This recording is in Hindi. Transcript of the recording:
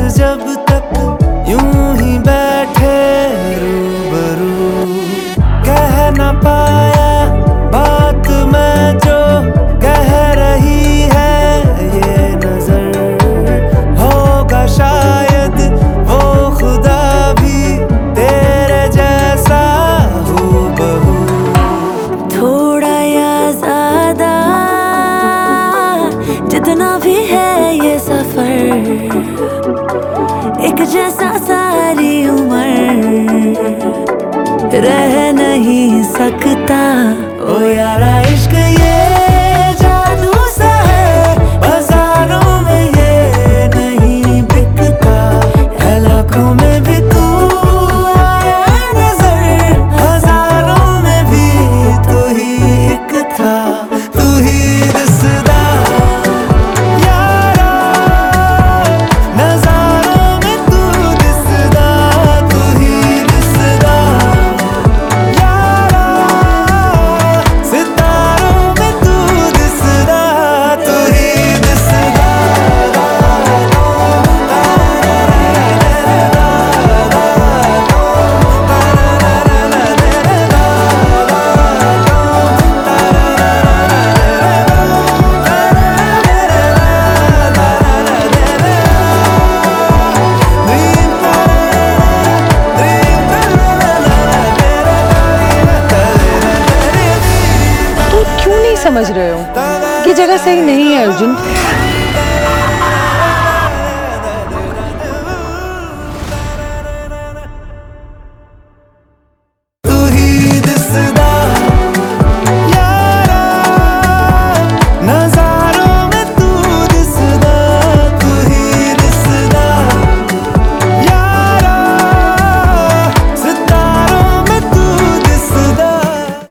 जब तक यूं ही बैठे रूबरू, कह न पाया बात मैं जो कह रही है ये नजर। होगा शायद वो खुदा भी तेरे जैसा हूबहू। थोड़ा या ज्यादा जितना भी है ये सफर, एक जैसा सारी उम्र रह नहीं सकता। ओ यारा इश्क ये जादू सा है, बाजारों में ये नहीं बिकता। है लाखों में भी तू आया नजर, हजारों में भी तू ही एक था। तू ही दिसदा यारा, नजारों में तू दिसदा। तू ही दिसदा यारा, सितारों में तू दिसदा। तू ही दिसदा। तुम क्यों नहीं समझ रहे हो? ये जगह सही नहीं है अर्जुन।